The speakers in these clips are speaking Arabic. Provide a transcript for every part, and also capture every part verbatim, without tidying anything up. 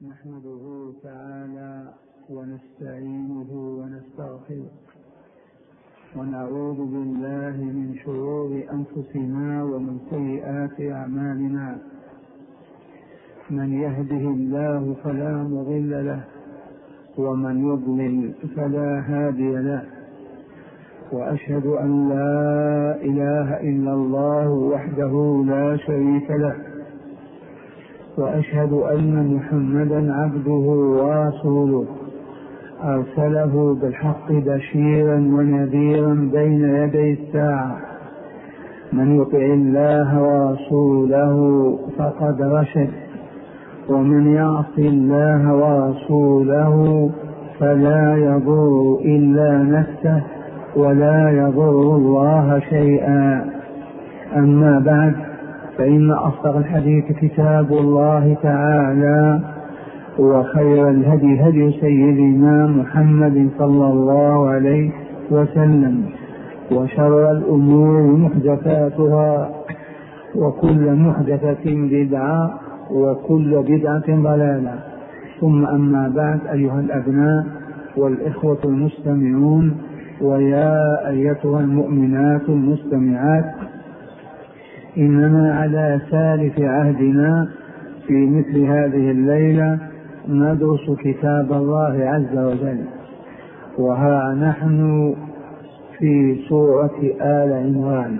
نحمده تعالى ونستعينه ونستغفره ونعوذ بالله من شرور أنفسنا ومن سيئات أعمالنا. من يهده الله فلا مضل له ومن يضلل فلا هادي له، وأشهد أن لا إله إلا الله وحده لا شريك له، وأشهد أن محمدا عبده ورسوله أرسله بالحق بشيرا ونذيرا بين يدي الساعة. من يطع الله ورسوله فقد رشد، ومن يعص الله ورسوله فلا يضر إلا نفسه ولا يضر الله شيئا. أما بعد، فإن أصدق الحديث كتاب الله تعالى، وخير الهدي هدي سيدنا محمد صلى الله عليه وسلم، وشر الأمور محدثاتها، وكل محدثة بدعة، وكل بدعة ضلالة. ثم أما بعد، أيها الأبناء والإخوة المستمعون، ويا أيتها المؤمنات المستمعات، إننا على سالف عهدنا في مثل هذه الليلة ندرس كتاب الله عز وجل، وها نحن في سورة آل عمران.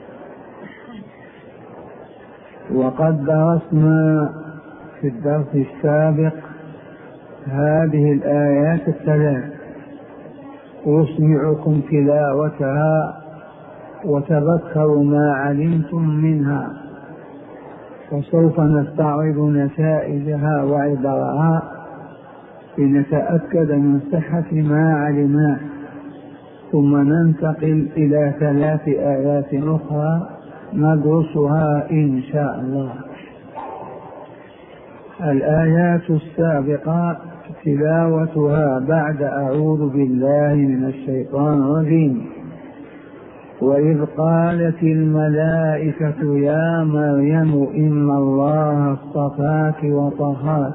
وقد درسنا في الدرس السابق هذه الآيات الثلاث، أسمعكم تلاوتها وتذكروا ما علمتم منها، وسوف نستعرض نتائجها وعبرها لنتأكد من صحة ما علمناه، ثم ننتقل إلى ثلاث آيات أخرى ندرسها إن شاء الله. الآيات السابقة تلاوتها بعد أعوذ بالله من الشيطان الرجيم. وإذ قالت الملائكة يا مريم إن الله اصطفاك وطهرك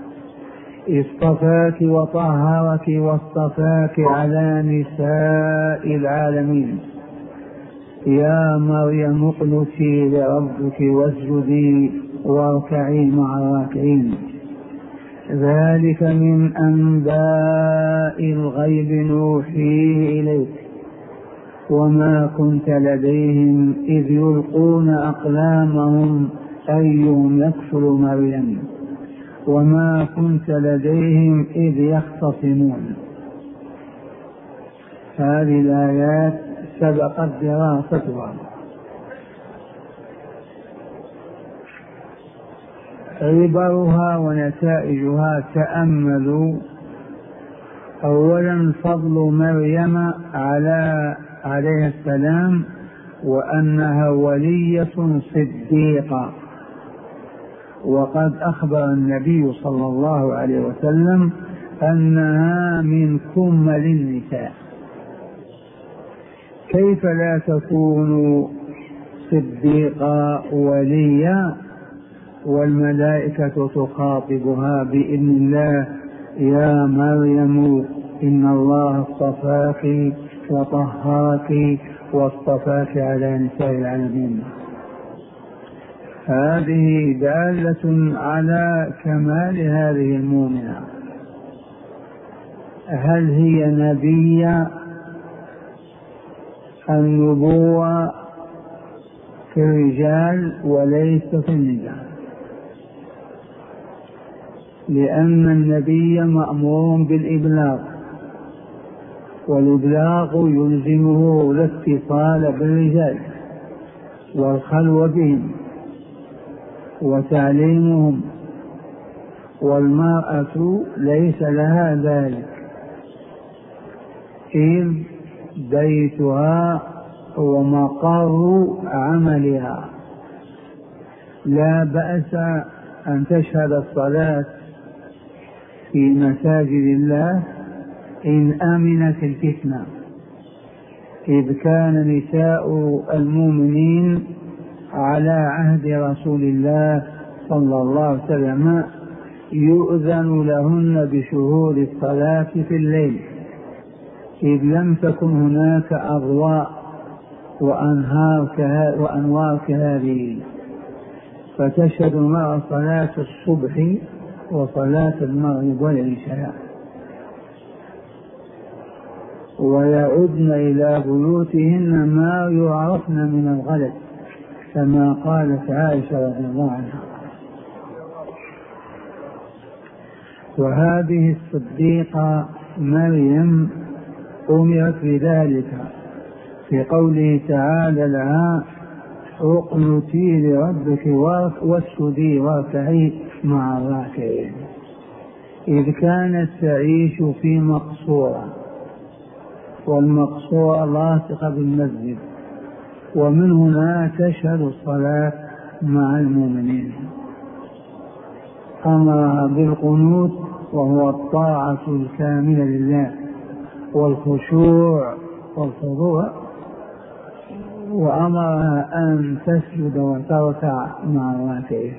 اصطفاك وطهرك واصطفاك على نساء العالمين، يا مريم اقنتي لربك واسجدي واركعي مع الراكعين، ذلك من أنباء الغيب نوحيه إليك وما كنت لديهم إذ يلقون أقلامهم أيهم يكفل مريم وما كنت لديهم إذ يختصمون. هذه الآيات سبقت دراستها. عبرها ونتائجها تأملوا. أولا، فضل مريم على عليه السلام، وأنها ولية صديقة. وقد أخبر النبي صلى الله عليه وسلم أنها من كمل النساء. كيف لا تكون صديقة ولية والملائكة تخاطبها بإذن الله يا مريم إن الله اصطفاك وطهرك واصطفاك على نساء العالمين؟ هذه دالة على كمال هذه المؤمنة. هل هي نبية؟ النبوة في الرجال وليس في النساء، لأن النبي مأمور بالإبلاغ، والإبلاغ يلزمه الاتصال بالرجال والخلوة بهم وتعليمهم، والمرأة ليس لها ذلك، إذ بيتها هو مقر عملها. لا بأس أن تشهد الصلاة في مساجد الله إن أمنت الفتنة، إذ كان نساء المؤمنين على عهد رسول الله صلى الله عليه وسلم يؤذن لهن بشهور الصلاة في الليل، إذ لم تكن هناك أضواء وأنهار وأنوار كهذه، فتشهد مع صلاة الصبح وصلاة المغرب والعشاء، ويعدن إلى بيوتهن ما يعرفن من الغلس، كما قالت عائشة رضي الله عنها. وهذه الصديقة مريم أمرت بذلك في قوله تعالى لها: اقنتي لربك واسجدي واركعي مع الراكعين، إذ كانت تعيش في مقصورة، والمقصورة لاصقة بالمسجد، ومن هنا تشهد الصلاة مع المؤمنين. أمرها بالقنوت وهو الطاعة الكاملة لله والخشوع والخضوع، وأمرها أن تسجد وتركع مع الراكعين.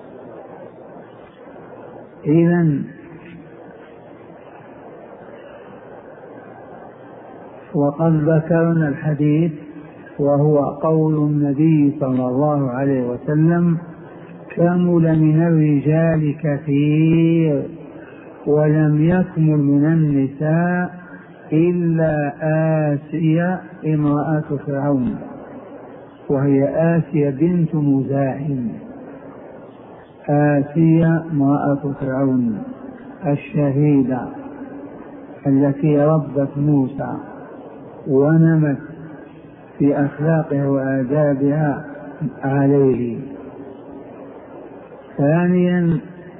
إذن وقد ذكرنا الحديث، وهو قول النبي صلى الله عليه وسلم: كمل من الرجال كثير ولم يكمل من النساء إلا آسيا امرأة فرعون، وهي آسيا بنت مزاحم. آسيا امرأة فرعون الشهيدة التي ربت موسى ونمت في أخلاقها وآدابها عليه. ثانيا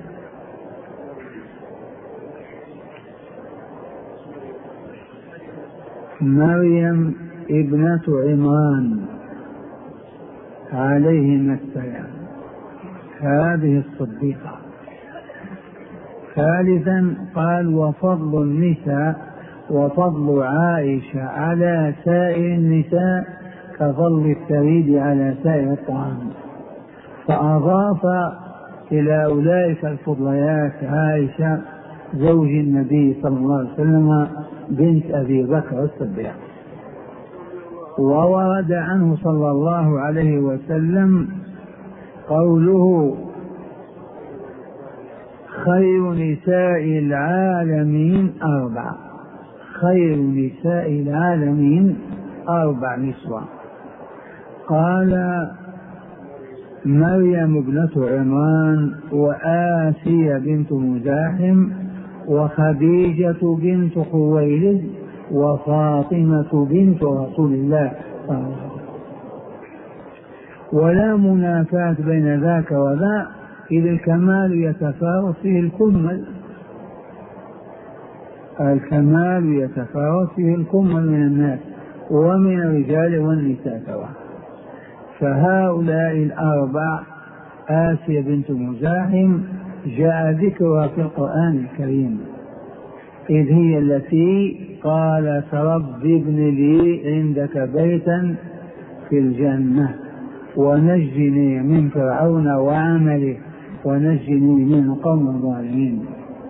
مريم ابنة عمران عليهما السلام، هذه الصديقة. ثالثا قال: وفضل النساء وفضل عائشة على سائر النساء كفضل الثريد على سائر الطعام، فأضاف إلى أولئك الفضليات عائشة زوج النبي صلى الله عليه وسلم بنت أبي بكر الصديق. وورد عنه صلى الله عليه وسلم قوله: خير نساء العالمين أربع، خير نساء العالمين أربع نسوة. قال: مريم ابنة عمران، وآسيا بنت مزاحم، وخديجة بنت خويلد، وفاطمة بنت رسول الله صلى الله عليه وسلم. ولا منافاة بين ذاك وذا، إذ الكمال يتفاوت فيه الكمل، الكمال يتفاوت فيه الكمل من الناس ومن الرجال والنساء سواء. فهؤلاء الأربع: آسيا بنت مزاحم جاء ذكرها في القرآن الكريم، إذ هي التي قالت: رب ابن لي عندك بيتا في الجنة ونجني من فرعون وعمله ونجني من القوم الظالمين.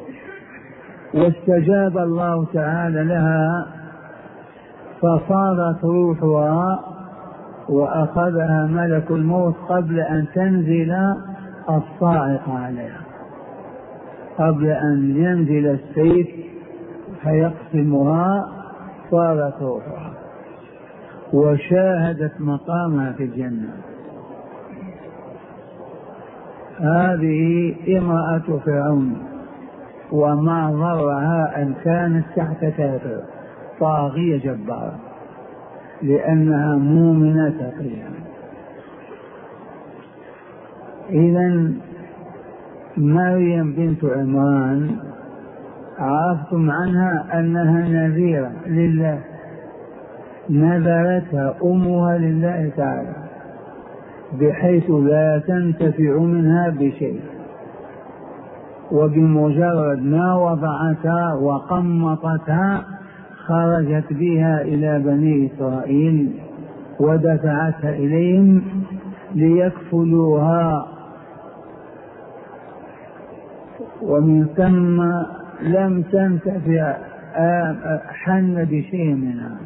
واستجاب الله تعالى لها فصارت روحها وأخذها ملك الموت قبل أن تنزل الصاعقة عليها، قبل أن ينزل السيف فيقسمها، صارت روحها وشاهدت مقامها في الجنة. هذه امرأة فرعون، وما ضرها أن كانت تحت كافر طاغية جبارة، لأنها مؤمنة تقية. إذن مريم بنت عمران عرفتم عنها أنها نذيرة لله، نذرتها أمها لله تعالى، بحيث لا تنتفع منها بشيء، وبمجرد ما وضعتها وقمطتها خرجت بها إلى بني إسرائيل ودفعتها إليهم ليكفلوها ومن ثم لم تنتفع حن بشيء منها،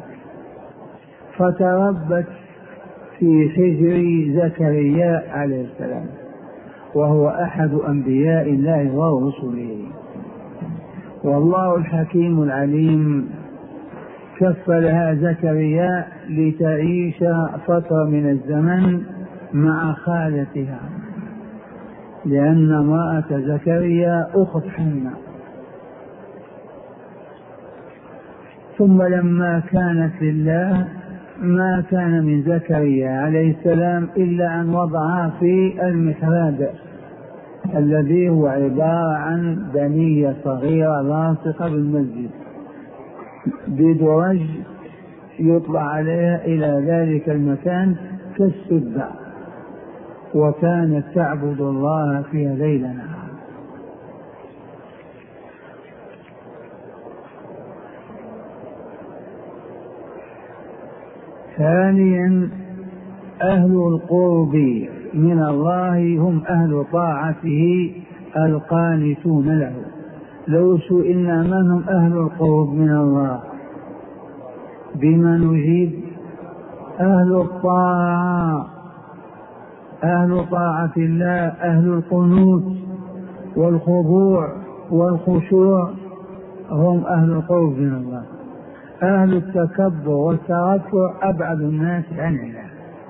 فتربت في حجر زكريا عليه السلام، وهو أحد أنبياء الله ورسله. والله الحكيم العليم كفلها زكريا لتعيش فترة من الزمن مع خالتها، لأن امرأة زكريا أخت حنة. ثم لما كانت لله ما كان من زكريا عليه السلام إلا أن وضعها في المحراب الذي هو عبارة عن بنية صغيرة لاصقة بالمسجد بدرج يطلع عليها إلى ذلك المكان كالسدة، وكانت تعبد الله فيها ليل نهار. ثانيا أهل القرب من الله هم أهل طاعته القانتون له. لو سئلنا من هم أهل القرب من الله بما نجيب؟ أهل الطاعة، أهل طاعة الله، أهل القنوت والخضوع والخشوع هم أهل القرب من الله. أهل التكبر والترفع أبعد الناس عن الله.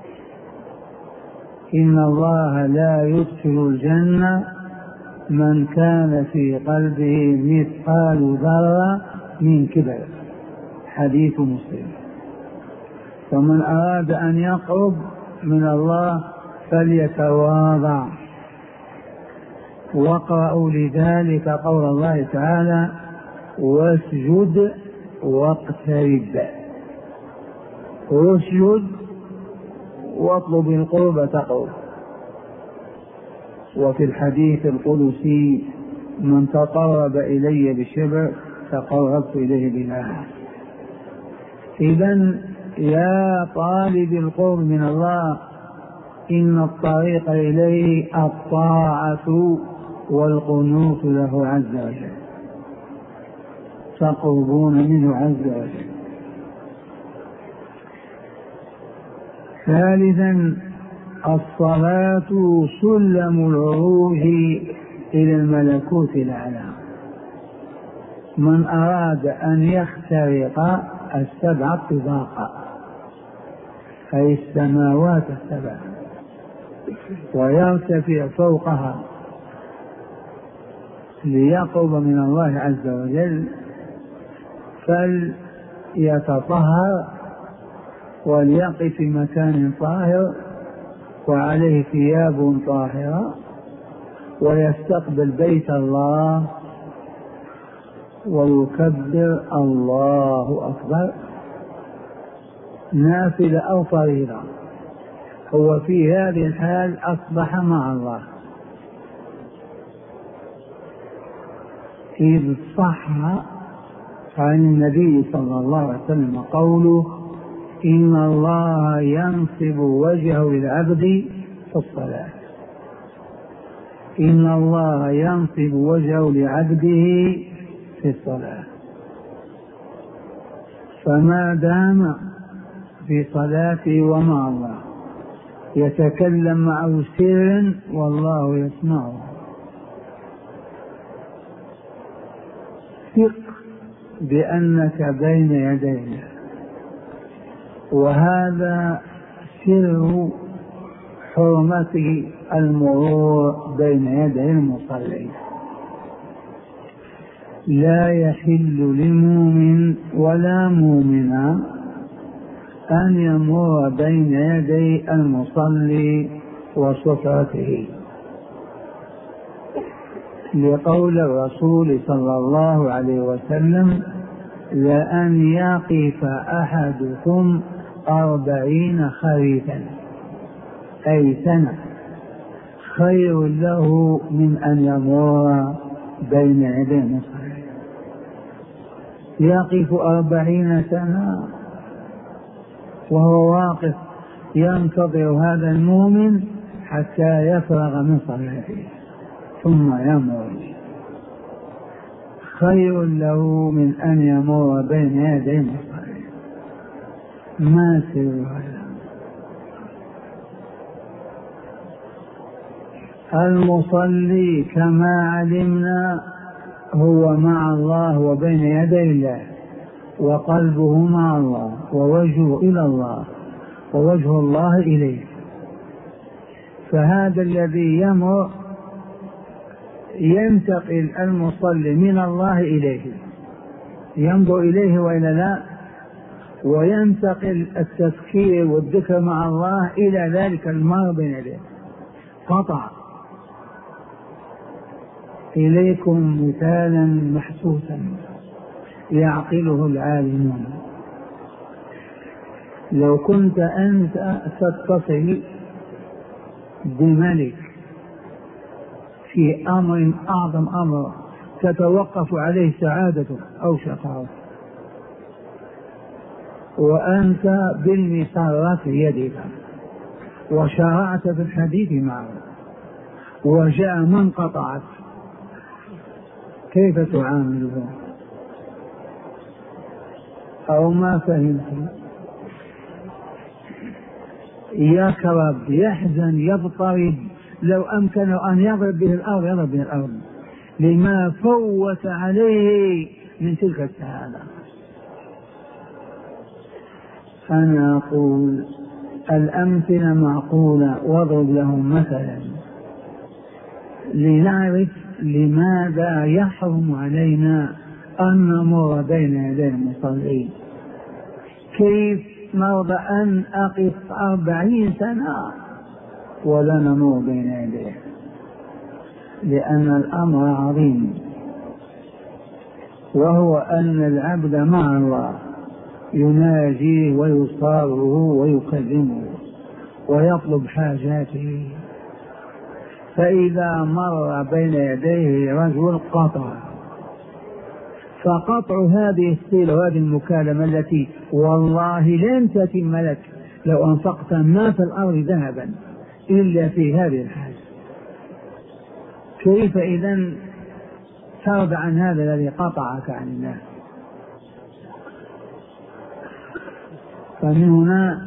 إن الله لا يدخل الجنة من كان في قلبه مثقال ذرة من كبر، حديث مسلم. فمن أراد أن يقرب من الله فليتواضع. واقرأوا لذلك قول الله تعالى: واسجد واقترب. واسجد واطلب القرب تقرب. وفي الحديث القدسي: من تقرب إلي بشبر تقربت إليه بذراع. إذن يا طالب القرب من الله، إن الطريق إليه الطاعة والقنوت له عز وجل، تقربون منه عز وجل. ثالثا الصلاة سلم العروج إلى الملكوت الأعلى. من أراد أن يخترق السبع طباقا أي السماوات السبع ويرتفع فوقها ليقرب من الله عز وجل فليتطهر وليقف في مكان طاهر وعليه ثياب طاهرة ويستقبل بيت الله ويكبر الله أكبر، نافلة أو فريضة. هو في هذه الحال أصبح مع الله، إذ صح عن النبي صلى الله عليه وسلم قوله: إن الله ينصب وجهه للعبد في الصلاة. إن الله ينصب وجهه لعبده في الصلاة. فما دام في صلاته ومع الله يتكلم معه سرا والله يسمعه، ثق بأنك بين يديه. وهذا سر حرمة المرور بين يدي المصلي. لا يحل لمؤمن ولا مؤمنة أن يمر بين يدي المصلي وسترته، لقول الرسول صلى الله عليه وسلم: لأن يقف أحدكم أربعين خريفا أي سنة خير له من أن يمر بين يدي المصلي. يقف أربعين سنة وهو واقف ينتظر هذا المؤمن حتى يفرغ من صلاته ثم يمر. خير له من أن يمر بين يدي المصلي. ما سر هذا؟ المصلي كما علمنا هو مع الله وبين يدي الله، وقلبه مع الله، ووجهه إلى الله، ووجه الله إليه. فهذا الذي يمر ينتقل المصلي من الله إليه، ينظر إليه وإلى لا، وينتقل التفكير والذكر مع الله إلى ذلك المر بين يديه. قطع. إليكم مثالا محسوسا يعقله العالمون. لو كنت أنت تتصل بملك في أمر أعظم أمر تتوقف عليه سعادته أو شقاوته، وأنت بالمسارات في يدك وشرعت في الحديث معه وجاء من قطعت، كيف تعامله؟ أو ما فهمت؟ يكرب، يحزن، يضطرب، لو أمكنه أن يضرب به الأرض يضرب به الأرض لما فوت عليه من تلك السعادة. أنا أقول الأمثلة معقولة، واضرب لهم مثلا لنعرف لماذا يحرم علينا أن نمر بين يدي المصلين. كيف نرضى أن أقف أربعين سنة ولا نمر بين يديه؟ لأن الأمر عظيم، وهو أن العبد مع الله يناجيه ويصاره ويكلمه ويطلب حاجاته، فإذا مر بين يديه رجل قطع، فقطع هذه الصلة وهذه المكالمة التي والله لن تتم لك لو أنفقت ما في الأرض ذهبا إلا في هذه الحاجة. كيف إذن ترضى عن هذا الذي قطعك عن الله؟ فمن هنا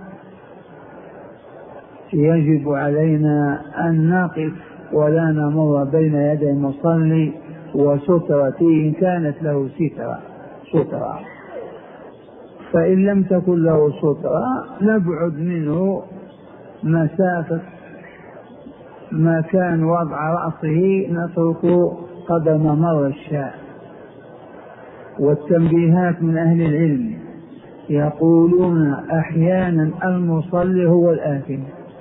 يجب علينا أن نقف ولا نمر بين يدي المصلي وسترته إن كانت له سترة سترة، فإن لم تكن له سترة نبعد منه مسافة ما كان وضع رأسه، نترك قدم مر الشاء. والتنبيهات من أهل العلم يقولون أحيانا المصلي هو الآثم،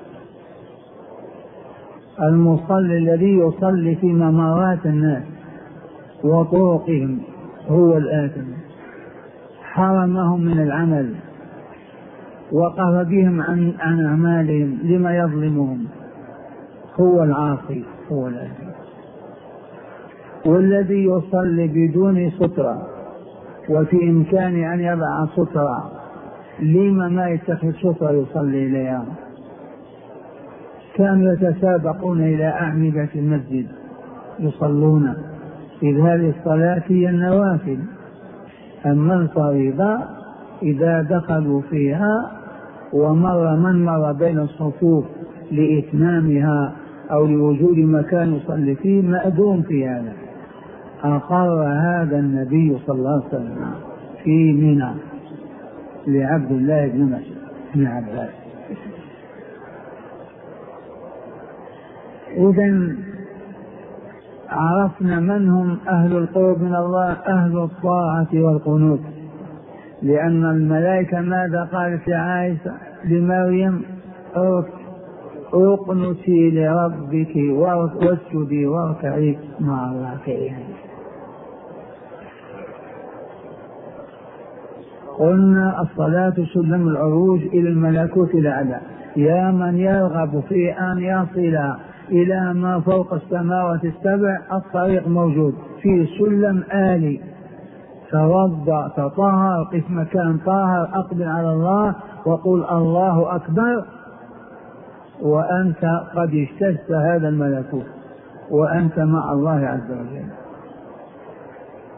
المصلي الذي يصلي في ممرات الناس وطرقهم هو الآثم، حرمهم من العمل وقف بهم عن عن أعمالهم لما يظلمهم، هو العاصي هو الآثم. والذي يصلي بدون سترة وفي إمكانه أن يضع سترة لما ما يتخذ سترة يصلي إليها؟ كانوا يتسابقون إلى أعمدة المسجد يصلون، إذ هذه الصلاة هي النوافل. أما الفريضة إذا دخلوا فيها ومر من مر بين الصفوف لإتمامها أو لوجود مكان يصلي فيه مأذون في هذا. أقر هذا النبي صلى الله عليه وسلم في منى لعبد الله بن مسعود بن عباس. إذن عرفنا من هم أهل القرب من الله، أهل الطاعة والقنوت، لأن الملائكة ماذا قالت لعائشة لمريم؟ اقنتي لربك واسجدي واركعي مع الراكعين. قلنا الصلاة سلم العروج إلى الملكوت الأعلى. يا من يرغب في أن يصل إلى ما فوق السماوات السبع، الطريق موجود في سلم آلي. توضأ تطهر، قف مكان طاهر، أقبل على الله وقل الله أكبر، وأنت قد اجتزت هذا الملكوت وأنت مع الله عز وجل.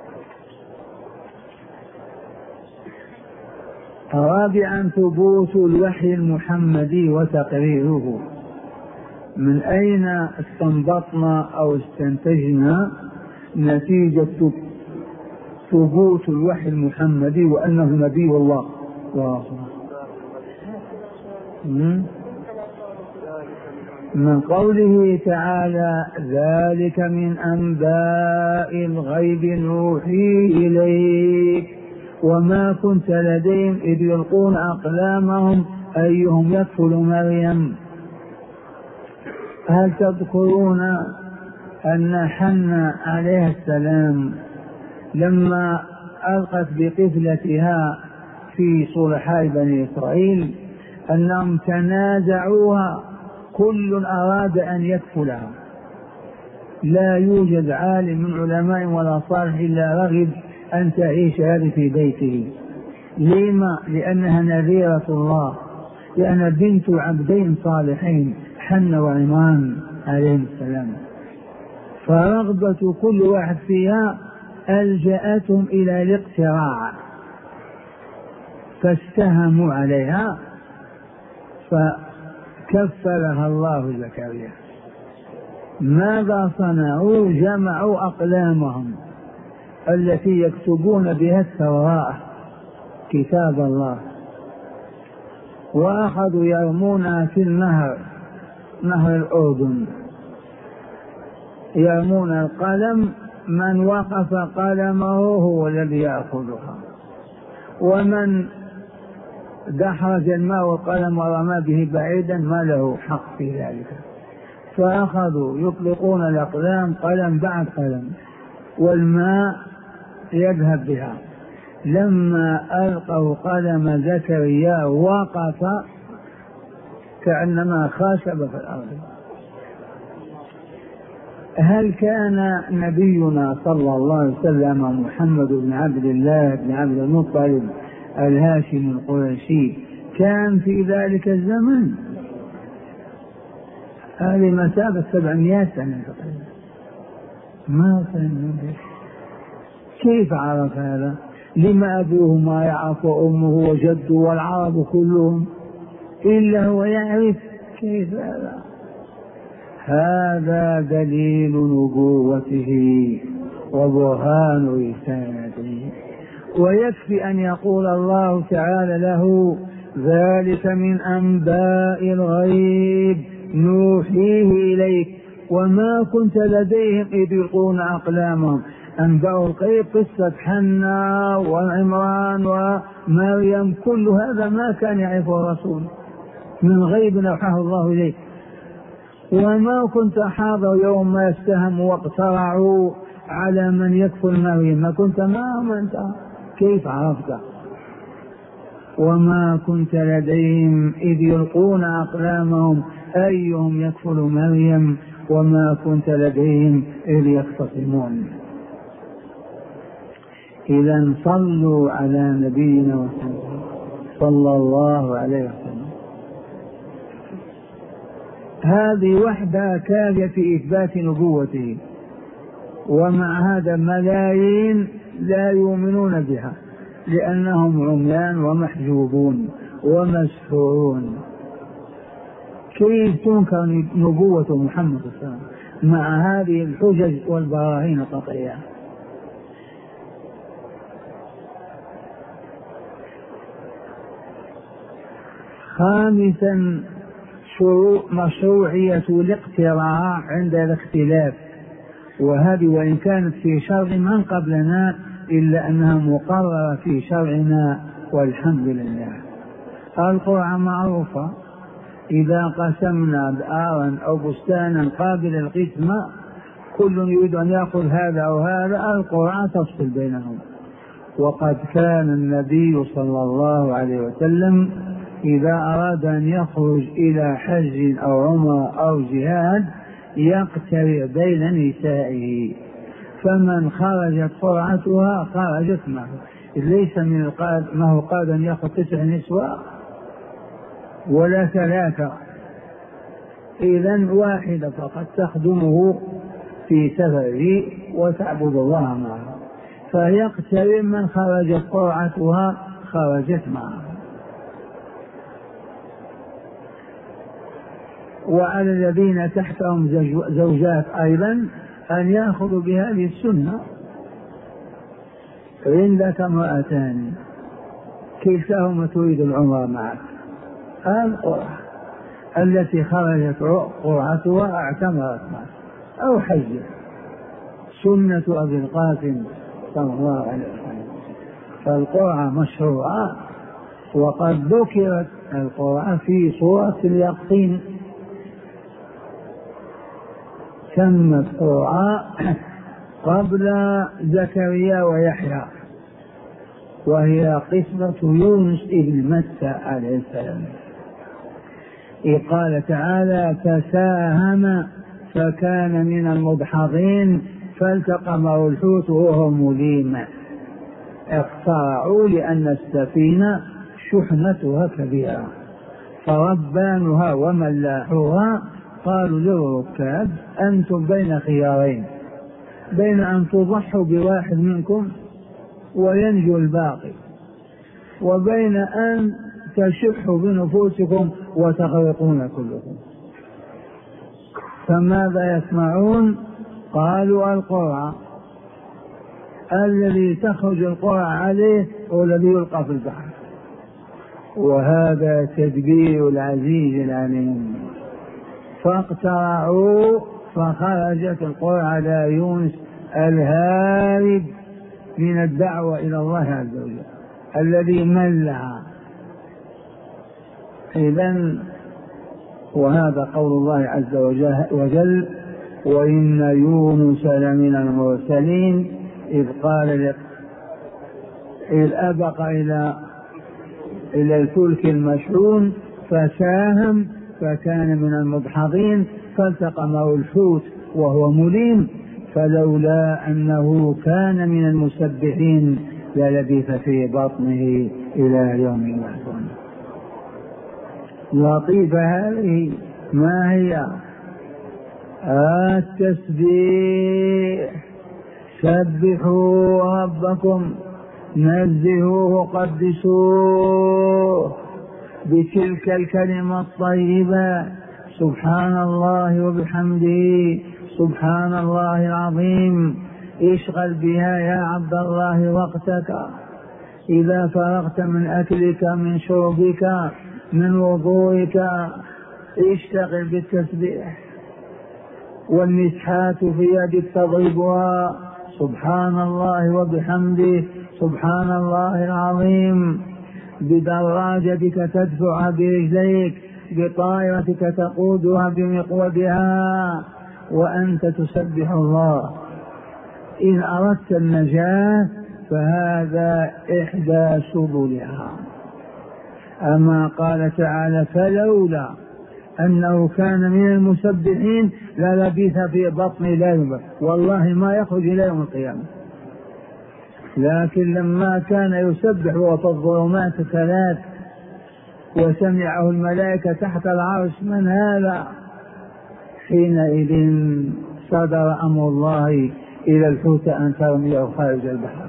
رابعا ثبوت الوحي المحمدي وتقريره. من أين استنبطنا أو استنتجنا نتيجة ثبوت الوحي المحمدي وأنه نبي الله؟ من قوله تعالى ذلك من أنباء الغيب نوحيه إليك وما كنت لديهم إذ يلقون أقلامهم أيهم يكفل مريم. هل تذكرون أن حنة عليه السلام لما ألقت بقفلتها في صلحاء بني إسرائيل أنهم تنازعوها، كل أراد أن يكفلها، لا يوجد عالم من علماء ولا صالح إلا رغب أن تعيش هذه في بيته. لما؟ لأنها نذيرة الله، لأنها بنت عبدين صالحين حنة وعمران عليهم السلام، فرغبة كل واحد فيها ألجأتهم إلى الاقتراع فاستهموا عليها فكفلها الله زكريا. ماذا صنعوا؟ جمعوا أقلامهم التي يكتبون بها التوراة كتاب الله وأخذوا يرمونها في النهر، نهر الأردن، يرمون القلم، من وقف قلمه هو الذي يأخذها، ومن دحرج الماء والقلم ورمى به بعيدا ما له حق في ذلك. فأخذوا يطلقون الأقلام قلم بعد قلم والماء يذهب بها. لما ألقوا قلم زكريا وقف كأنما خاشب في الأرض. هل كان نبينا صلى الله عليه وسلم محمد بن عبد الله بن عبد المطلب الهاشمي القرشي كان في ذلك الزمن؟ هذه مسافة سبعمائة سنة تقريبا. ما كان كيف عرف هذا؟ لما أبوه ما يعرف وأمه وجده والعرب كلهم إلا هو يعرف؟ كيف هذا؟ هذا دليل نبوته وبرهان رسالته. ويكفي أن يقول الله تعالى له ذلك من أنباء الغيب نوحيه إليك وما كنت لديهم إذ يلقون أقلامهم. أنباء الغيب قصة حنة وعمران ومريم، كل هذا ما كان يعرفه الرسول، من غيب نوحاه الله إليك. وما كنت حاضر يوم ما يستهموا واقترعوا على من يكفل مريم، ما كنت معهم أنت، كيف عرفت؟ وما كنت لديهم إذ يلقون أقلامهم أيهم يكفل مريم وما كنت لديهم إذ يختصمون. إذا صلوا على نبينا وسلم صلى الله عليه وسلم. هذه وحدها كافية في إثبات نبوته، ومع هذا ملايين لا يؤمنون بها لأنهم عميان ومحجوبون ومسحورون. كيف تنكر نبوة محمد صلى الله عليه وسلم مع هذه الحجج والبراهين القطعية؟ خامسا مشروعية الاقتراع عند الاختلاف، وهذه وإن كانت في شرع من قبلنا إلا أنها مقررة في شرعنا والحمد لله. القرعة معروفة، إذا قسمنا دارا أو بستانا قابل القسمة كل يريد أن يأخذ هذا أو هذا، القرعة تفصل بينهم. وقد كان النبي صلى الله عليه وسلم إذا أراد أن يخرج إلى حج أو عمرة أو جهاد يقترع بين نسائه، فمن خرجت قرعتها خرجت معه. ليس من القاد ما هو قاد أن يأخذ تسع نسوة ولا ثلاثة، إذن واحدة فقط تخدمه في سفره وتعبد الله معه، فيقترب من خرجت قرعتها خرجت معه. وعلى الذين تحتهم زوجات أيضا أن يأخذوا بهذه السنة. عندك امرأتان كلتاهما تريد العمر معك، القرعة التي خرجت قرعتها اعتمرت معك أو حجت، سنة أبي القاسم صلى الله عليه وسلم. فالقرعة مشروعة، وقد ذكرت القرعة في سورة اليقين، سمت قرعة قبل زكريا ويحيى، وهي قسمة يونس ابن متى عليه السلام. إذ قال تعالى فساهم فكان من المدحضين فالتقمه الحوت وهو مليم. اقترعوا لأن السفينة شحنتها كبيرة، فربانها وملاحوها قالوا للركاب أنتم بين خيارين، بين أن تضحوا بواحد منكم وينجو الباقي، وبين أن تشحوا بنفوسكم وتغرقون كلكم، فماذا يسمعون؟ قالوا القرعة، الذي تخرج القرعة عليه هو الذي يلقى في البحر. وهذا تدبير العزيز العليم. فاقترعوا فخرجت القرعة على يونس الهارب من الدعوة إلى الله عز وجل الذي ملها. إذن وهذا قول الله عز وجل وإن يونس لمن المرسلين إذ قال لك إذ أبق إلى إلى الفلك المشحون فساهم فكان من المدحضين فالتقمه الحوت وهو مليم فلولا أنه كان من المسبحين للبث في بطنه إلى يوم يبعثون. لطيفة هذه. ما هي؟ التسبيح. سبحوا ربكم، نزهوه قدسوه بتلك الكلمة الطيبة سبحان الله وبحمده سبحان الله العظيم. اشغل بها يا عبد الله وقتك، إذا فرغت من أكلك من شربك من وضوئك اشتغل بالتسبيح. والمسحات في يدك تضربها سبحان الله وبحمده سبحان الله العظيم. بدراجتك تدفعها برجليك، بطائرتك تقودها بمقودها، وأنت تسبح الله. إن أردت النجاة فهذا إحدى سبلها. أما قال تعالى فلولا أنه كان من المسبحين للبث في بطن لا يبث، والله ما يخرج إلى يوم القيامة. لكن لما كان يسبح وفي الظلمات ثلاث وسمعه الملائكة تحت العرش من هذا، حينئذ صدر أمر الله إلى الحوت أن ترميه خارج البحر.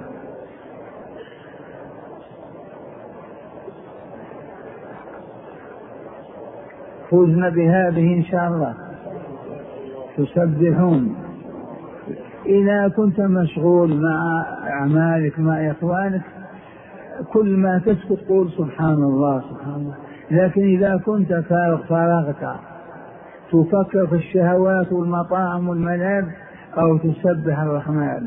فوزنا بهذه إن شاء الله. تسبحون. إذا كنت مشغول مع أعمالك مع إخوانك كل ما تسكت قول سبحان الله سبحان الله. لكن إذا كنت فارغ فرغت تفكر في الشهوات والمطاعم والملاذ أو تسبح الرحمن،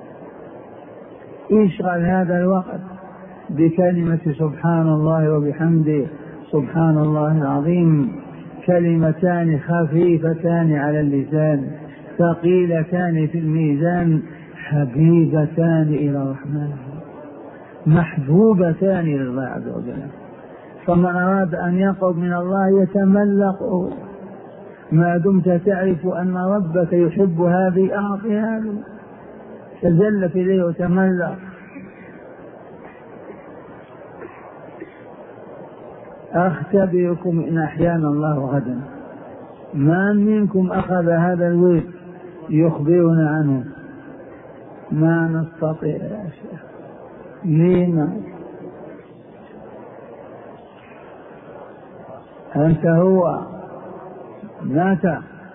اشغل هذا الوقت بكلمة سبحان الله وبحمده سبحان الله العظيم. كلمتان خفيفتان على اللسان ثقيلتان في الميزان حبيبتان إلى الرحمن محبوبتان لله عز وجل. فمن أراد أن يقرب من الله يتملق ما دمت تعرف أن ربك يحب هذه أعطي هذه، تزلف إليه وتملق. أختبركم إن أحيانا الله غدا ما منكم أخذ هذا الورد يخبرنا عنه؟ ما نستطيع يا شيخ. لما أنت هو مات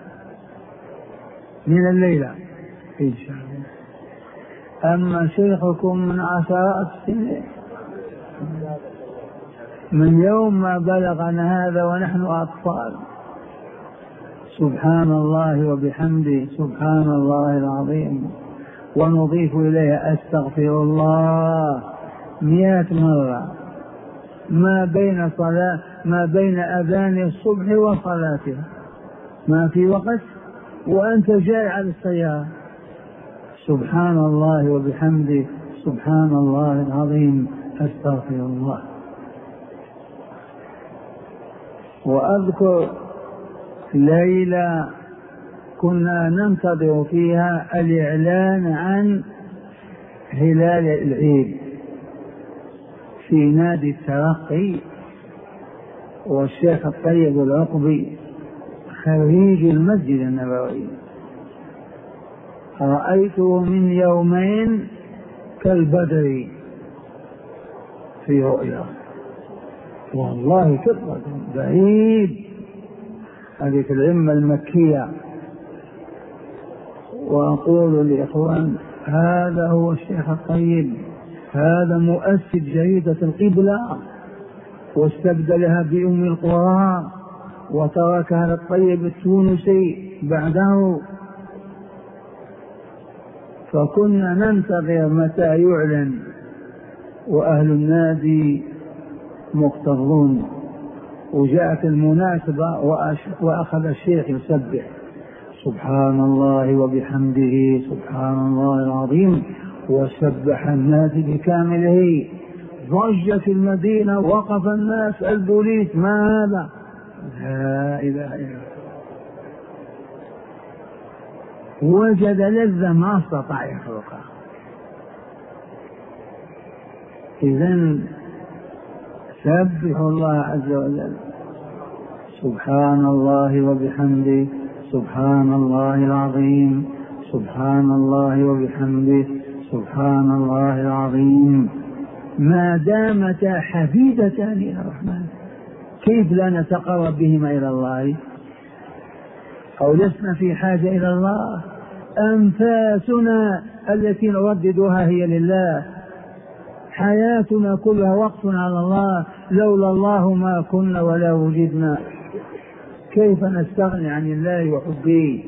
من الليلة إن شاء الله. أما شيخكم من عشرات السنين، من يوم ما بلغنا هذا ونحن أطفال. سبحان الله وبحمده سبحان الله العظيم. ونضيف إليها أستغفر الله مئة مرة ما بين صلاة ما بين أذان الصبح وصلاتها، ما في وقت وأنت جاي على السيارة. سبحان الله وبحمده سبحان الله العظيم أستغفر الله. وأذكر ليلة كنا ننتظر فيها الإعلان عن هلال العيد في نادي الترقي، والشيخ الطيب العقبي خريج المسجد النبوي رأيته من يومين كالبدر في رؤيا، والله كبر بعيد، هذه في العمة المكية. وأقول لإخوان هذا هو الشيخ الطيب، هذا مؤسس جريدة القبلة واستبدلها بأم القرى وتركها للطيب التونسي بعده. فكنا ننتظر متى يعلن، وأهل النادي مقتضون. وجاءت المناسبة وأخذ الشيخ يسبح سبحان الله وبحمده سبحان الله العظيم، وسبح النادي بكامله. ضجت المدينة، وقف الناس، البوليس، ما هذا؟ لا إله إلا الله. وجد لذة ما استطاع يخلقها. إذن سبحوا الله عز وجل سبحان الله وبحمده سبحان الله العظيم سبحان الله وبحمده سبحان الله العظيم، ما دامتا حفيدتان إلى الرحمن. كيف لا نتقرب بهما إلى الله؟ أو لسنا في حاجة إلى الله؟ أنفاسنا التي نرددها هي لله، حياتنا كلها وقف على الله، لولا الله ما كنا ولا وجدنا. كيف نستغني عن الله وحبه؟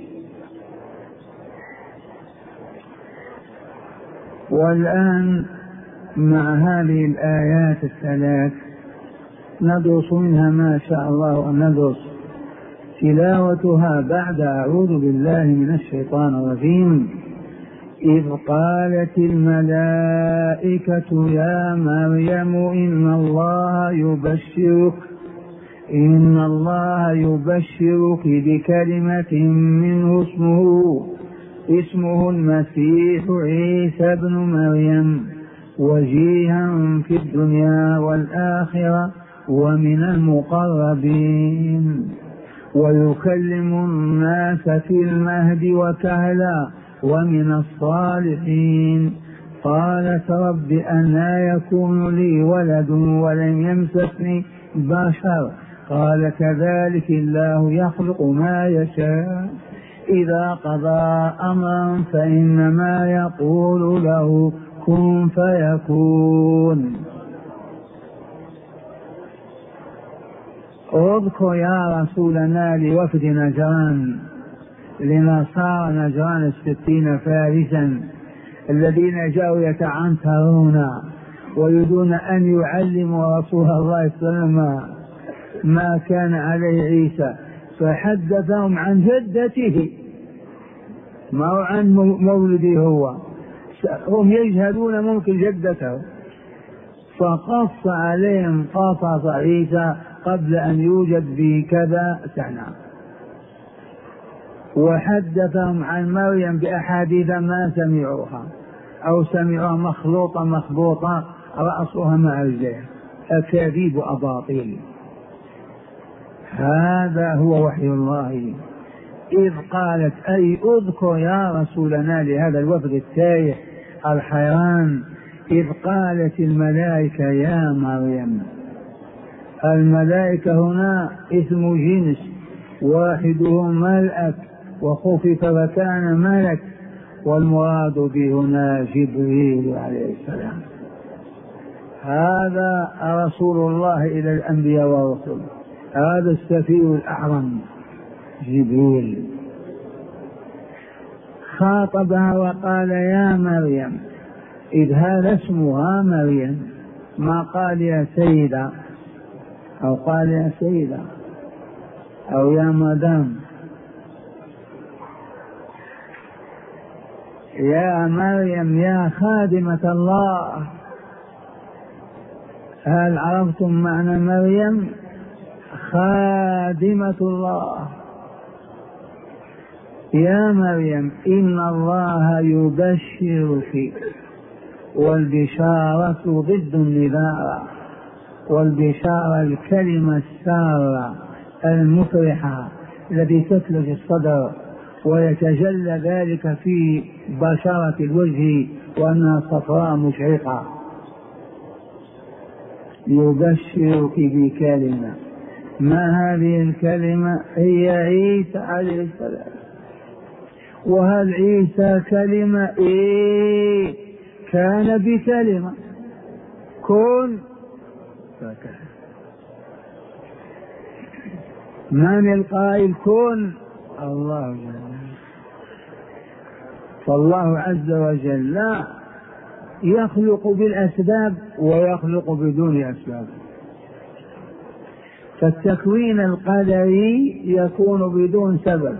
والآن مع هذه الآيات الثلاث ندرس منها ما شاء الله أن ندرس. تلاوتها بعد أعوذ بالله من الشيطان الرجيم. إذ قالت الملائكة يا مريم إن الله يبشرك إن الله يبشرك بكلمة منه اسمه اسمه المسيح عيسى ابن مريم وجيها في الدنيا والآخرة ومن المقربين ويكلم الناس في المهد وكهلا ومن الصالحين. قالت رب أنى يكون لي ولد ولم يمسسني بشر قال كذلك الله يخلق ما يشاء إذا قضى أمرا فإنما يقول له كن فيكون. اذكر يا رسولنا لوفد نجران لنصارى نجران الستين فارسا الذين جاءوا يتعنترون ويريدون أن يعلموا رسول الله صلى الله عليه وسلم ما كان عليه عيسى، فحدثهم عن جدته ما هو عن مولده هو، هم يجهلون ممكن جدته، فقص عليهم قصص عيسى قبل أن يوجد بكذا سنة، وحدثهم عن مريم بأحاديث ما سمعوها أو سمعوها مخلوطة مخبوطة رأسها مع رجلها، أكاذيب وأباطيل. هذا هو وحي الله. إذ قالت أي اذكر يا رسولنا لهذا الوفد التايه الحيران، إذ قالت الملائكة يا مريم. الملائكة هنا اسم جنس واحدهم ملأك وخفف فكان ملك، والمراد به هنا جبريل عليه السلام. هذا رسول الله إلى الأنبياء والرسل، هذا السفير الأعظم جبريل. خاطبها وقال يا مريم، إذ هذا اسمها مريم، ما قال يا سيدة أو قال يا سيدة أو يا مدام. يا مريم يا خادمة الله. هل عرفتم معنى مريم؟ خادمة الله. يا مريم إن الله يبشرك، والبشارة ضد النذارة، والبشارة الكلمة السارة المفرحة التي تثلج الصدر ويتجلى ذلك في بشرة الوجه وأنها صفراء مشرقة. يبشرك بكلمة، ما هذه الكلمة؟ هي عيسى عليه السلام. وهل عيسى كلمة؟ إيه، كان بكلمة كن فكان. من القائل كن؟ الله جل. فالله عز وجل لا يخلق بالأسباب ويخلق بدون أسباب. فالتكوين القدري يكون بدون سبب.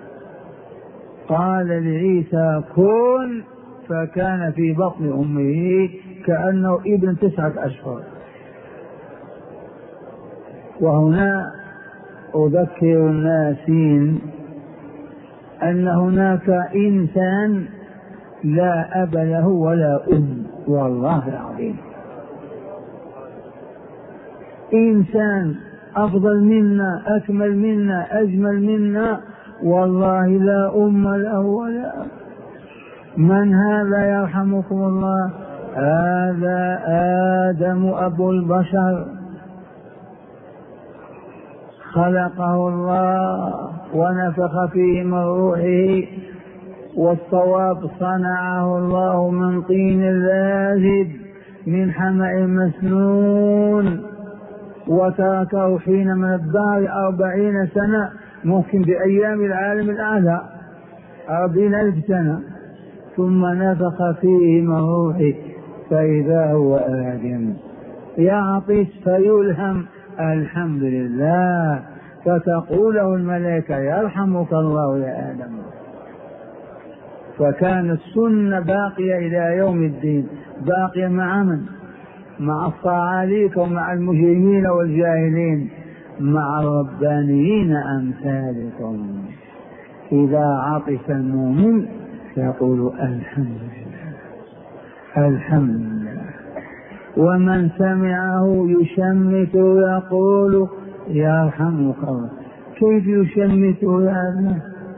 قال لعيسى كن فكان في بطن أمه كأنه ابن تسعة أشهر. وهنا أذكر الناسين أن هناك إنسان لا أب له ولا أم، والله العظيم. إنسان أفضل منا، أكمل منا، أجمل منا، والله لا أم له ولا أب. من هذا يرحمكم الله؟ هذا آدم أبو البشر، خلقه الله ونفخ فيه من روحه، والصواب صنعه الله من طين لازب من حمأ مسنون، وتركه حين من الدار أربعين سنة، ممكن بأيام العالم الأعلى أربعين ألف سنة، ثم نفخ فيه من روحه فإذا هو آدم. يعطس فيلهم الحمد لله، فتقوله الملائكة يرحمك الله يا آدم. فكانت السنة باقية إلى يوم الدين، باقية مع من؟ مع الصعاليك ومع المجرمين والجاهلين، مع الربانيين أمثالكم. إذا عطس المؤمن يقول الحمد لله الحمد لله، ومن سمعه يشمت يقول يرحمك الله. كيف يشمته يا ابنه؟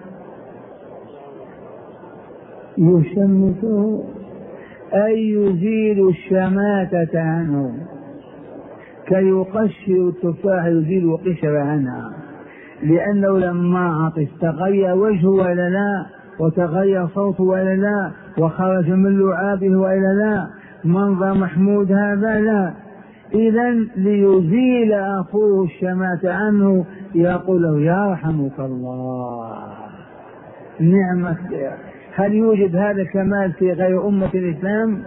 يشمته أي يزيل الشماتة عنه، كي يقشر التفاح يزيل القشر عنها، لأنه لما عطس تغير وجهه ولا لا، وتغير صوته ولا لا، وخرج من لعابه ولا لا، منظر محمود هذا لا. إذن ليزيل أخوه الشماتة عنه يقول له يرحمك الله. نعمة. هل يوجد هذا الكمال في غير أمة الإسلام؟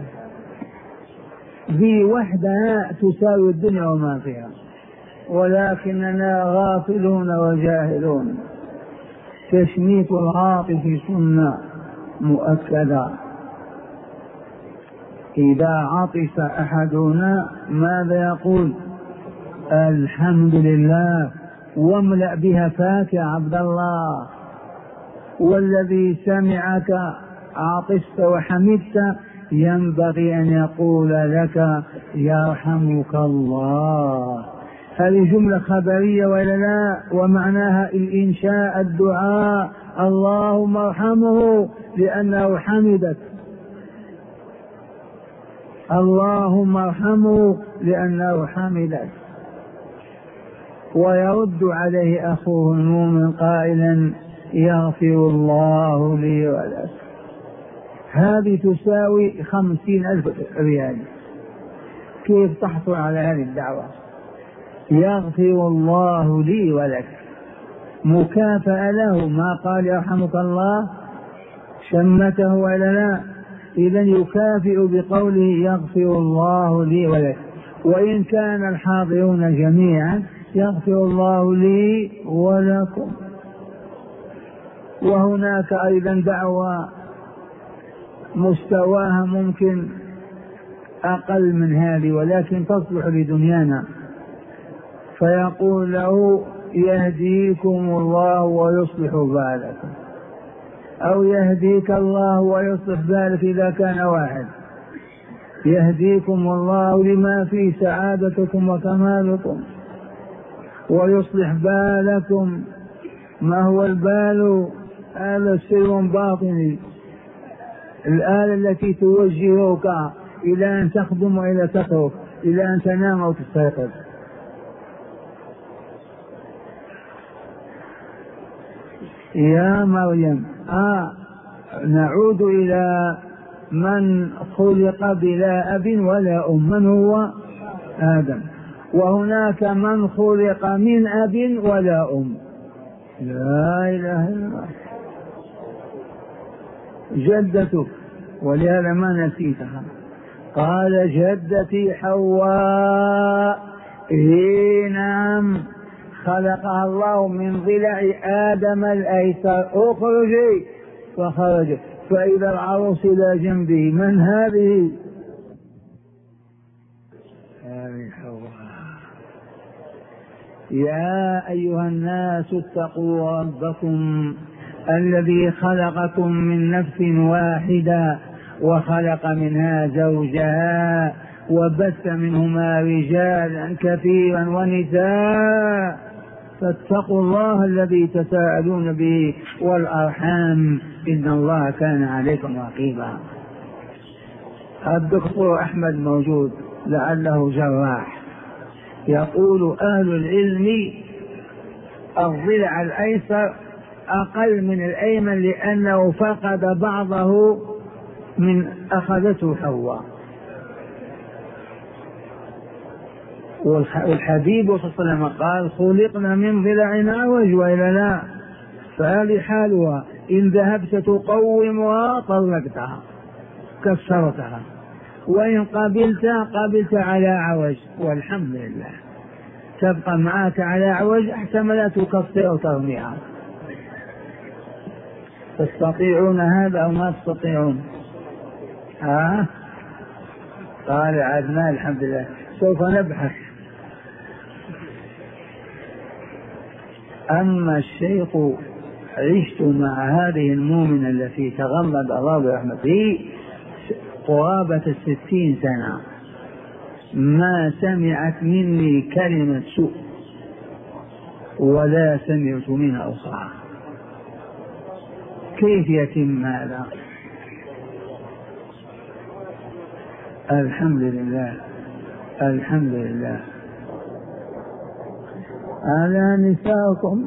ذي وحدها تساوي الدنيا وما فيها، ولكننا غافلون وجاهلون. تشميت العاطف سنة مؤكدة. إذا عطس أحدنا ماذا يقول؟ الحمد لله، واملأ بها فاك يا عبد الله. والذي سمعك عطست وحمدت ينبغي أن يقول لك يرحمك الله. هذه جملة خبرية ولا لا؟ ومعناها الإنشاء، الدعاء، اللهم ارحمه لأنه حمدك، اللهم ارحمه لأنه حمدك. ويرد عليه أخوه المؤمن قائلا يغفر الله لي ولك. هذه تساوي خمسين ألف ريال. كيف تحصل على هذه الدعوة؟ يغفر الله لي ولك، مكافأة له، ما قال يرحمك الله شمته ولا لا؟ إذا يكافئ بقوله يغفر الله لي ولك. وإن كان الحاضرون جميعا يغفر الله لي ولكم. وهناك أيضا دعوة مستواها ممكن أقل من هذه ولكن تصلح لدنيانا، فيقول له يهديكم الله ويصلح بالكم، أو يهديك الله ويصلح بالك إذا كان واحد. يهديكم الله لما فيه سعادتكم وكمالكم، ويصلح بالكم. ما هو البال؟ هذا سر باطني، الآلة التي توجهك إلى أن تخدم وإلى تترك، إلى أن تنام أو تستيقظ. يا مريم آه نعود إلى من خلق بلا أب ولا أم، من هو؟ آدم. وهناك من خلق من أب ولا أم، لا إله إلا الله، جدتك، ولهذا ما نسيتها. قال جدتي حواء، هي نعم، خلقها الله من ضلع آدم الأيسر، اخرجي، فخرجت، فإذا العروس إلى جنبه، من هذه؟ هذه حواء. يا أيها الناس اتقوا ربكم الذي خلقكم من نفس واحدة وخلق منها زوجها وبث منهما رجالا كثيرا ونساء، فاتقوا الله الذي تساءلون به والأرحام إن الله كان عليكم رقيبا. الدكتور أحمد موجود لعله جراح، يقول أهل العلم الضلع الأيسر أقل من الأيمن لأنه فقد بعضه من أخذته حواء. والحبيب صلى الله عليه وسلم قال خلقنا من ضلع أعوج وإلا لا، فهذه حالها، إن ذهبت تقومها طلقتها كسرتها، وإن قبلت قبلت على عوج، والحمد لله تبقى معك على عوج احتمل تكسر وترميها. تستطيعون هذا أو ما تستطيعون؟ ها؟ قال عدنا الحمد لله، سوف نبحث. أما الشيخ عشت مع هذه المؤمنة التي تغمد الله برحمته قرابة الستين سنة، ما سمعت مني كلمة سوء ولا سمعت منها أخرى. كيف يتم هذا؟ الحمد لله الحمد لله. ألا نساءكم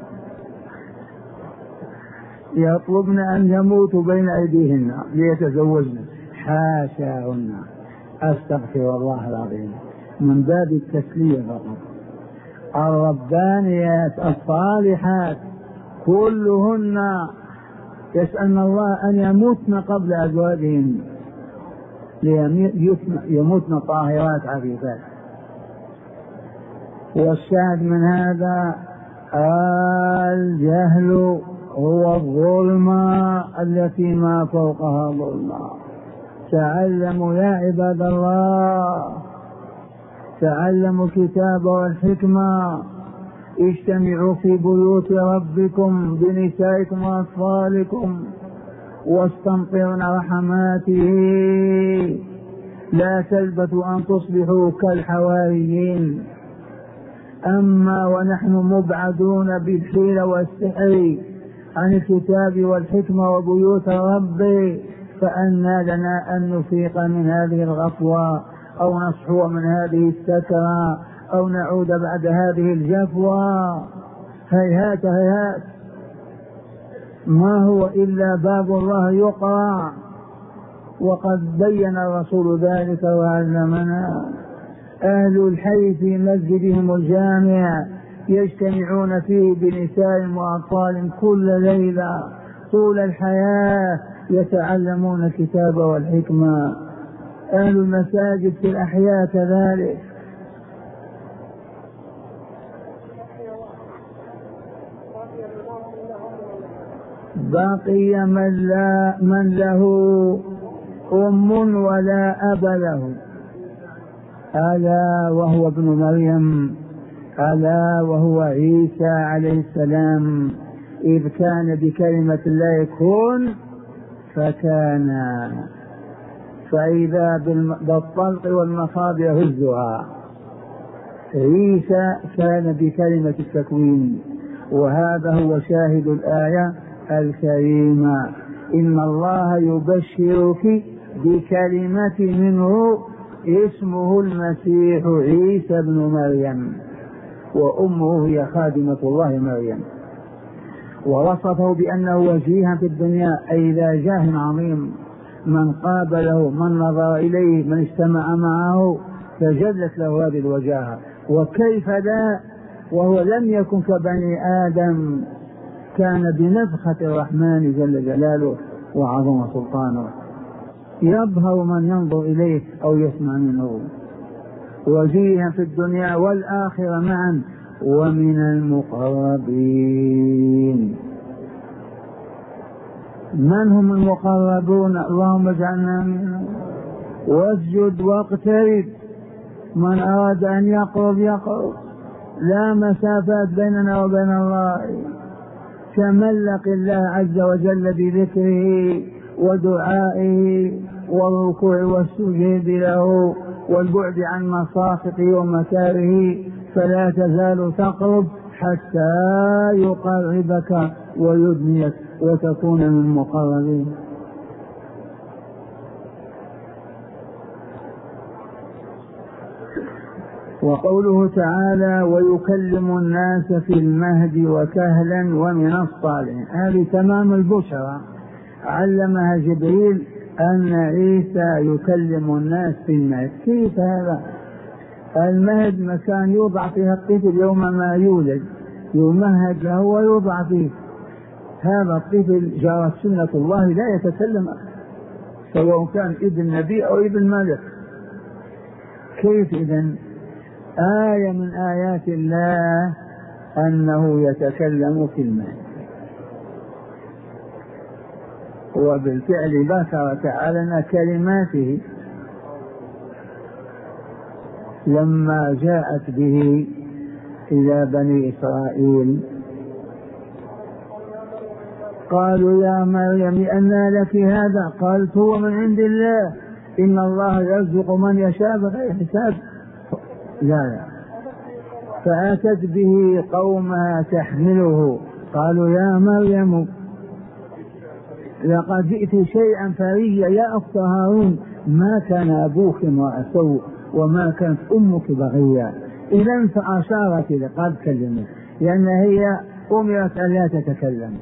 يطلبن أن يموتوا بين أيديهن ليتزوجن، حاشاهن، أستغفر الله العظيم، من باب التسلية فقط. الربانيات الصالحات كلهن يسألن الله أن يموتن قبل أزواجهن ليموتن طاهرات عفيفات. والشاهد من هذا الجهل هو الظلمة التي ما فوقها ظلمة. تعلموا يا عباد الله، تعلموا الكتاب والحكمة، اجتمعوا في بيوت ربكم بنسائكم وأطفالكم واستمطرن رحماته، لا تلبثوا أن تصبحوا كالحواريين. أما ونحن مبعدون بالحيلة والسحر عن الكتاب والحكمة وبيوت ربي، فأنى لنا أن نفيق من هذه الغفوة أو نصحو من هذه السكرة أو نعود بعد هذه الجفوة؟ هيهات هيهات، ما هو إلا باب الله يقرع، وقد بين الرسول ذلك وعلمنا. أهل الحي في مسجدهم الجامع يجتمعون فيه بنساء وأطفال كل ليلة طول الحياة يتعلمون الكتاب والحكمة. أهل المساجد في الأحياء كذلك. بقي من, لا من له أم ولا أب له، ألا وهو ابن مريم، ألا وهو عيسى عليه السلام، إذ كان بكلمة الله كن فكان، فإذا بالطلق والمخاض يهزها. عيسى كان بكلمة التكوين، وهذا هو شاهد الآية الكريمة: إن الله يبشرك بكلمة منه اسمه المسيح عيسى بن مريم، وأمه هي خادمة الله مريم. ووصفه بأنه وجيها في الدنيا، أي ذا جاه عظيم، من قابله، من نظر إليه، من اجتمع معه فجلت له هذه الوجاهة. وكيف لا وهو لم يكن كبني آدم، كان بنفخة الرحمن جل جلاله وعظم سلطانه، يظهر من ينظر إليه أو يسمع منه، وجيها في الدنيا والآخرة معا، ومن المقربين. من هم المقربون؟ اللهم اجعلنا منهم. واسجد واقترب، من أراد أن يقرب يقرب، لا مسافات بيننا وبين الله. تملق الله عز وجل بذكره ودعائه والركوع والسجود له والبعد عن مساخطه ومكاره، فلا تزال تقرب حتى يقربك ويدنيك وتكون من المقربين. وقوله تعالى: ويكلم الناس في المهد وكهلا ومن الصالحين، هذه تمام البشرى. علمها جبريل أن عيسى يكلم الناس في المهد. كيف هذا؟ المهد مكان يوضع فيها الطفل يوم ما يولد، يمهد له ويوضع فيه. هذا الطفل جرت سنة الله لا يتكلم، سواء كان ابن نبي أو ابن ملك. كيف إذن؟ آية من آيات الله أنه يتكلم في المهد. وبالفعل ذكر تعالى كلماته لما جاءت به إلى بني إسرائيل، قالوا يا مريم أنى لك هذا؟ قالت هو من عند الله، إن الله يرزق من يشاء بغير حساب. لا لا فأتت به قومها تحمله، قالوا يا مريم لقد جئت شيئا فريا يا أخت هارون، ما كان أبوك امرأ سوء وما كانت أمك بغيا. إذن فأشارت إلى قد كلمت، لأن هي أمرت أن لا تتكلم،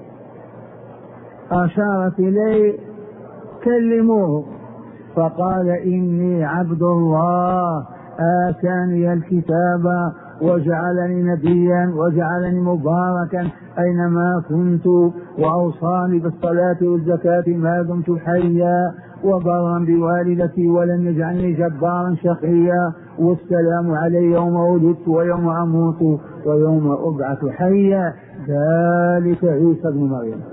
أشارت إليه كلموه. فقال إني عبد الله آتاني الكتاب وجعلني نبيا وجعلني مباركا أينما كنت وأوصاني بالصلاة والزكاة ما دمت حيا وبرا بوالدتي ولم يجعلني جبارا شقيا والسلام علي يوم ولدت ويوم أموت ويوم أبعث حيا ذلك عيسى بن مريم.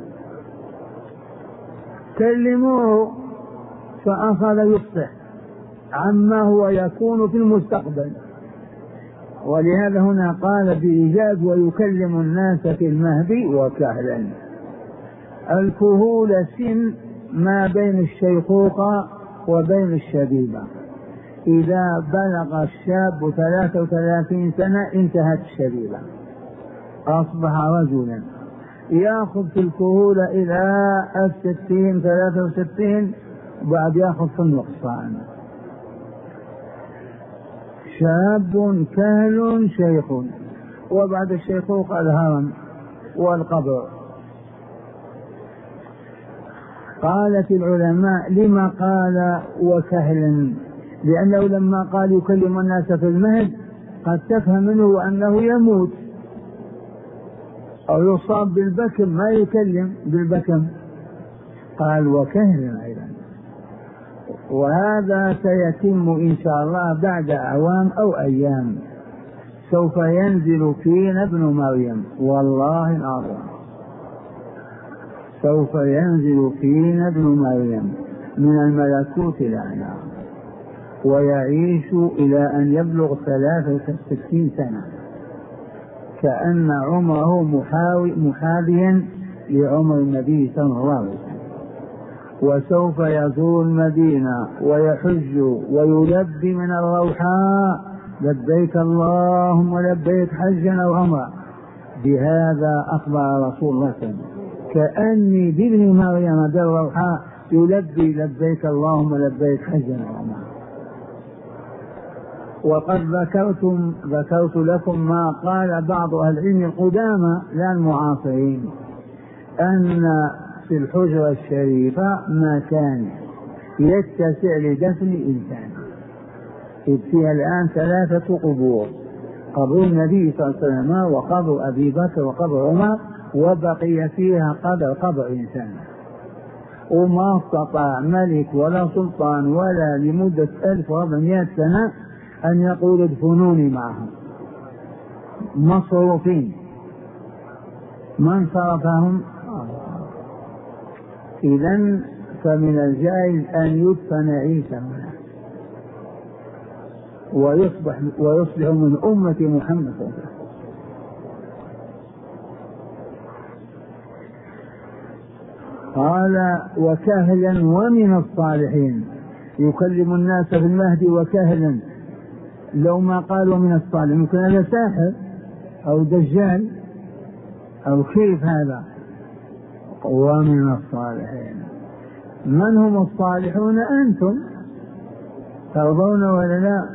كلموه فأخذ يفصح عما هو يكون في المستقبل. ولهذا هنا قال بإيجاز ويكلم الناس في المهد وكهلا. الكهولة سن ما بين الشيخوخة وبين الشبيبة. إذا بلغ الشاب ثلاثة وثلاثين سنة انتهت الشبيبة، أصبح رجلا. يأخذ في الكهولة إلى الستين ثلاثة وستين، بعد يأخذ في النقصان. شاب كهل شيخ، وبعد الشيخوخة الهرم والقبر. قالت العلماء لما قال وكهل؟ لأنه لما قال يكلم الناس في المهد قد تفهم منه أنه يموت أو يصاب بالبكم، ما يكلم بالبكم، قال وكهل أيضا. وهذا سيتم إن شاء الله بعد أعوام أو أيام، سوف ينزل فينا ابن مريم، والله العظيم سوف ينزل فينا ابن مريم من الملكوت الأعلى، ويعيش إلى أن يبلغ ثلاثة وستين سنة، كأن عمره محاذيا لعمر النبي صلى الله عليه وسلم. وسوف يزور المدينة ويحج ويلبي من الروحاء لبيك اللهم لبيك حجا أو عمرة. بهذا أخبر رسول الله صلى الله عليه وسلم، كأني بابن مريم بالروحاء يلبي لبيك اللهم لبيك حجا أو عمرة. وقد ذكرتم ذكرت لكم ما قال بعض أهل العلم القدامى لا المعاصرين، أن في الحجرة الشريفة مكان يتسع لدفن إنسان. فيها الآن ثلاثة قبور، قبر النبي صلى الله عليه وسلم وقبر أبي بكر وقبر عمر، وبقي فيها قبر قبر إنسان. وما استطاع ملك ولا سلطان ولا لمدة ألف وأربعمائة سنة أن يقول ادفنوني معهم، مصروفين، من صرفهم؟ إذن فمن الجائز أن يدفن عيسى هنا ويصبح ويصبح من أمة محمد صلى الله عليه وسلم. قال وكهلا ومن الصالحين، يكلم الناس في المهد وكهلا. لو ما قالوا من الصالحين يمكن هذا ساحر أو دجال أو كيف هذا؟ ومن الصالحين. من هم الصالحون؟ أنتم ترضون ولا لا؟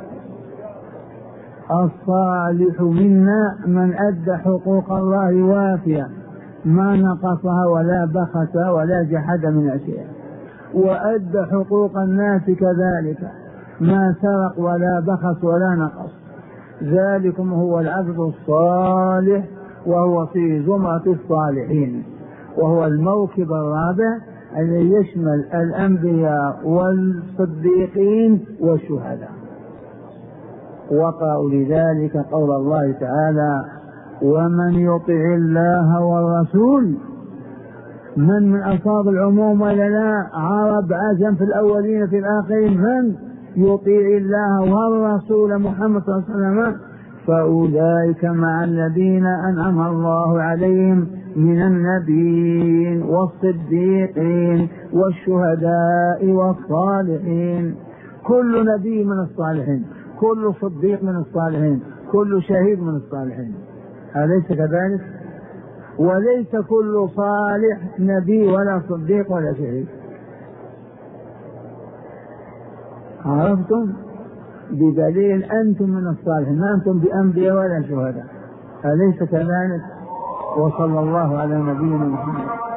الصالح منا من أدى حقوق الله وافية، ما نقصها ولا بخسها ولا جحد من أشياء، وأدى حقوق الناس كذلك، ما سرق ولا بخس ولا نقص. ذلكم هو العبد الصالح، وهو في زمرة الصالحين، وهو الموكب الرابع الذي يشمل الأنبياء والصديقين والشهداء. وقعوا لذلك قول الله تعالى ومن يطع الله والرسول. من من ألفاظ العموم ولا لا؟ عرب عجم، في الأولين في الآخرين. من يطيع الله والرسول محمد صلى الله عليه وسلم فأولئك مع الذين أنعم الله عليهم من النبيين والصديقين والشهداء والصالحين. كل نبي من الصالحين، كل صديق من الصالحين، كل شهيد من الصالحين، أليس كذلك؟ وليس كل صالح نبي ولا صديق ولا شهيد. عرفتم؟ بدليل أنتم من الصالحين، ما أنتم بأنبياء ولا شهداء، أليس كذلك؟ وصلى الله على نبينا محمد.